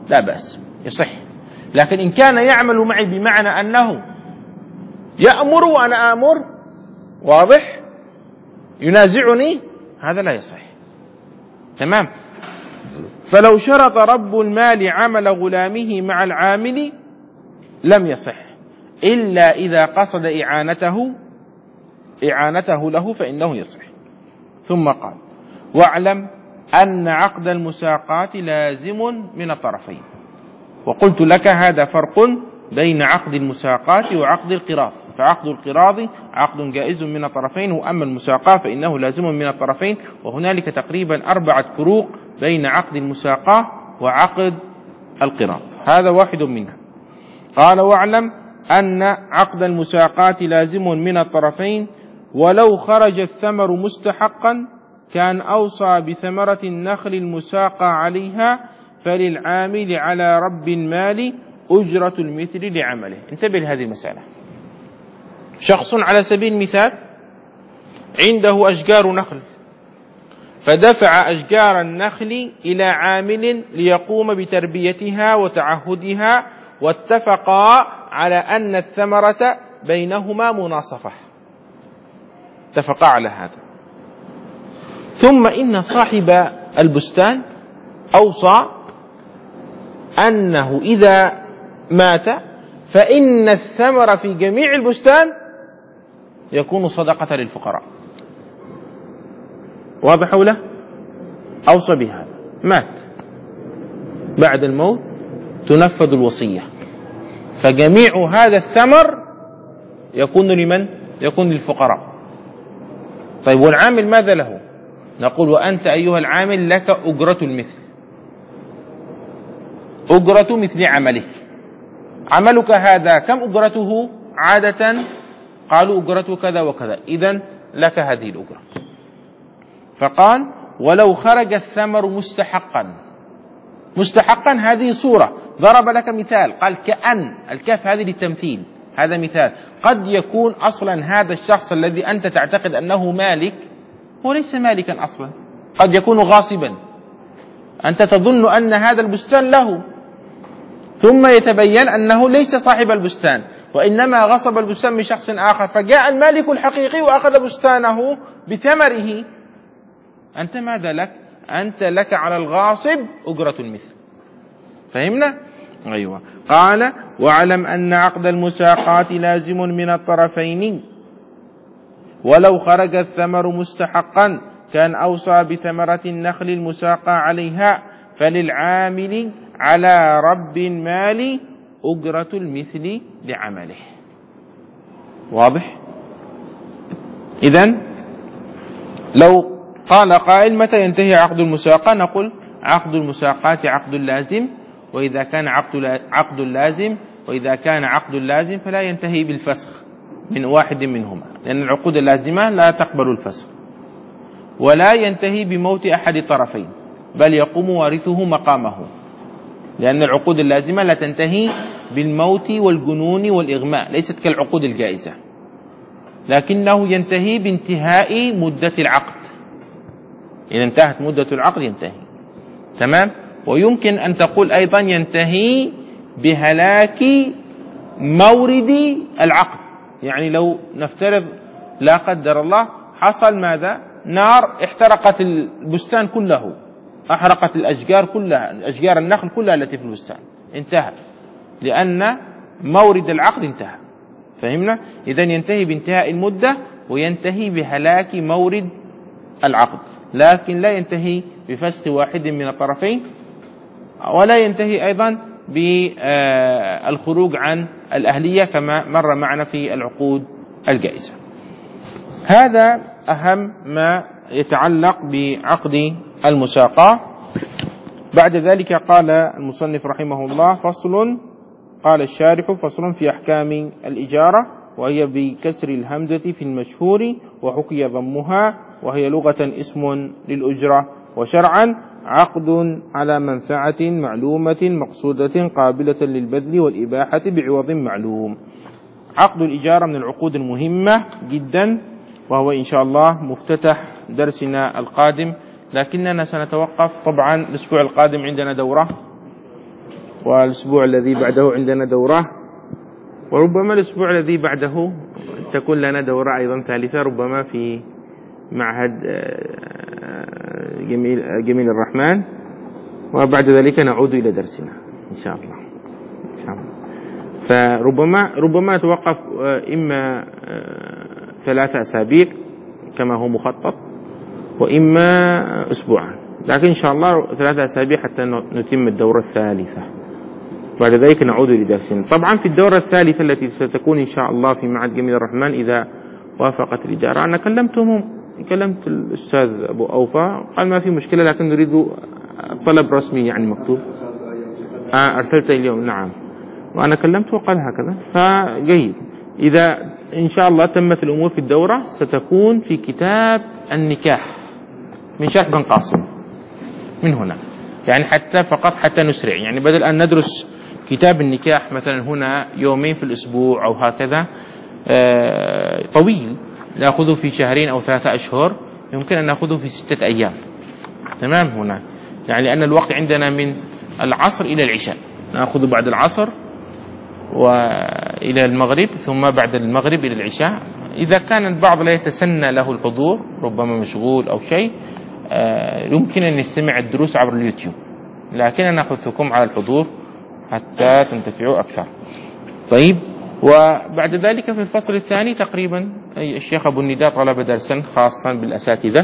لا بأس يصح. لكن إن كان يعمل معي بمعنى أنه يأمر وأنا آمر، واضح، ينازعني، هذا لا يصح. تمام. فلو شرط رب المال عمل غلامه مع العامل لم يصح إلا إذا قصد إعانته إعانته له فإنه يصح. ثم قال: واعلم أن عقد المساقات لازم من الطرفين. وقلت لك هذا فرق بين عقد المساقات وعقد القراض، فعقد القراض عقد جائز من الطرفين، وأما المساقاة فإنه لازم من الطرفين. وهنالك تقريبا أربعة فروق بين عقد المساقاة وعقد القراض، هذا واحد منها. قال: واعلم أن عقد المساقات لازم من الطرفين، ولو خرج الثمر مستحقا كان أوصى بثمرة النخل المساقى عليها، فللعامل على رب المال أجرة المثل لعمله. انتبه لهذه المسألة. شخص على سبيل المثال عنده أشجار نخل، فدفع أشجار النخل إلى عامل ليقوم بتربيتها وتعهدها، واتفقا على أن الثمرة بينهما مناصفة، اتفقا على هذا. ثم إن صاحب البستان أوصى أنه إذا مات فإن الثمر في جميع البستان يكون صدقة للفقراء. واضح له؟ أوصى بهذا، مات، بعد الموت تنفذ الوصية، فجميع هذا الثمر يكون لمن؟ يكون للفقراء. طيب والعامل ماذا له؟ نقول: وأنت أيها العامل لك أجرة المثل، أجرة مثل عملك. عملك هذا كم أجرته عادة؟ قالوا أجرته كذا وكذا، إذن لك هذه الأجرة. فقال: ولو خرج الثمر مستحقا. مستحقا هذه صورة، ضرب لك مثال، قال كأن، الكاف هذه للتمثيل، هذا مثال. قد يكون أصلا هذا الشخص الذي أنت تعتقد أنه مالك هو ليس مالكا أصلا، قد يكون غاصبا، أنت تظن أن هذا البستان له، ثم يتبين أنه ليس صاحب البستان، وإنما غصب البستان من شخص آخر، فجاء المالك الحقيقي وأخذ بستانه بثمره. أنت ماذا لك؟ أنت لك على الغاصب أجرة المثل. فهمنا؟ أيوة. قال: واعلم أن عقد المساقات لازم من الطرفين، ولو خرج الثمر مستحقا كان أوصى بثمرة النخل المساقى عليها، فللعامل على رب المال أجرة المثل لعمله. واضح؟ إذن لو قال قائل: متى ينتهي عقد المساقة؟ نقول: عقد المساقات عقد لازم، وإذا كان عقد عقد لازم وإذا كان عقد لازم فلا ينتهي بالفسخ من واحد منهما، لأن العقود اللازمة لا تقبل الفسخ، ولا ينتهي بموت أحد الطرفين، بل يقوم وارثه مقامه، لأن العقود اللازمة لا تنتهي بالموت والجنون والإغماء، ليست كالعقود الجائزة، لكنه ينتهي بانتهاء مدة العقد. إذا انتهت مدة العقد ينتهي. تمام. ويمكن أن تقول أيضا ينتهي بهلاك مورد العقد، يعني لو نفترض لا قدر الله حصل ماذا؟ نار احترقت البستان كله، أحرقت الأشجار كلها، أشجار النخل كلها التي في البستان، انتهى، لأن مورد العقد انتهى. فهمنا؟ إذا ينتهي بانتهاء المدة، وينتهي بهلاك مورد العقد، لكن لا ينتهي بفسخ واحد من الطرفين، ولا ينتهي أيضا بالخروج عن الأهلية كما مر معنا في العقود الجائزة. هذا أهم ما يتعلق بعقد المساقاة. بعد ذلك قال المصنف رحمه الله: فصل. قال الشارح: فصل في أحكام الإجارة، وهي بكسر الهمزة في المشهور، وحكي ضمها، وهي لغة اسم للأجرة، وشرعا عقد على منفعة معلومة مقصودة قابلة للبذل والإباحة بعوض معلوم. عقد الإجارة من العقود المهمة جدا، وهو إن شاء الله مفتتح درسنا القادم، لكننا سنتوقف طبعا الأسبوع القادم، عندنا دورة والأسبوع الذي بعده عندنا دورة، وربما الأسبوع الذي بعده تكون لنا دورة أيضا ثالثة، ربما في معهد جميل, جميل الرحمن، وبعد ذلك نعود إلى درسنا إن شاء الله. إن شاء الله. فربما ربما نتوقف إما ثلاثة أسابيع كما هو مخطط، وإما أسبوعا، لكن إن شاء الله ثلاثة أسابيع حتى نتم الدورة الثالثة، بعد ذلك نعود إلى درسنا. طبعا في الدورة الثالثة التي ستكون إن شاء الله في معهد جميل الرحمن إذا وافقت الإدارة، أنا كلمتهم كلمت الأستاذ أبو أوفى قال ما في مشكلة، لكن نريد طلب رسمي يعني مكتوب. آه أرسلت اليوم، نعم، وأنا كلمته وقال هكذا. فجيد، إذا إن شاء الله تمت الأمور في الدورة ستكون في كتاب النكاح من شرح بن قاسم من هنا، يعني حتى فقط حتى نسرع، يعني بدل أن ندرس كتاب النكاح مثلا هنا يومين في الأسبوع أو هكذا آه طويل نأخذه في شهرين أو ثلاثة أشهر، يمكن أن نأخذه في ستة أيام. تمام هنا، يعني لأن الوقت عندنا من العصر إلى العشاء، نأخذه بعد العصر وإلى المغرب، ثم بعد المغرب إلى العشاء. إذا كان البعض لا يتسنى له الحضور، ربما مشغول أو شيء، يمكن أن يستمع الدروس عبر اليوتيوب، لكن أنا أحثكم على الحضور حتى تنتفعوا أكثر. طيب، وبعد ذلك في الفصل الثاني تقريبا الشيخ أبو النداء طلب درسا خاصا بالأساتذة،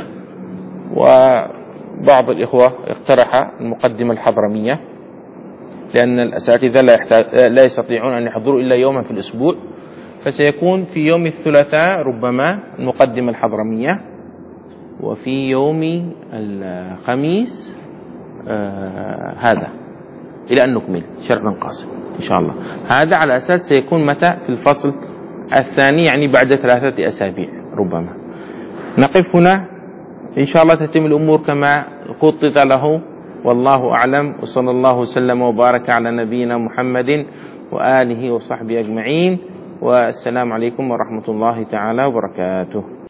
وبعض الإخوة اقترح المقدمة الحضرمية، لأن الأساتذة لا, يحتاج لا يستطيعون أن يحضروا إلا يوما في الأسبوع، فسيكون في يوم الثلاثاء ربما المقدمة الحضرمية، وفي يوم الخميس آه هذا، إلى أن نكمل شرح بن قاسم إن شاء الله. هذا على أساس سيكون متى في الفصل الثاني، يعني بعد ثلاثة أسابيع ربما. نقف هنا إن شاء الله، تتم الأمور كما خطط له، والله أعلم، وصلى الله وسلم وبارك على نبينا محمد وآله وصحبه أجمعين، والسلام عليكم ورحمة الله تعالى وبركاته.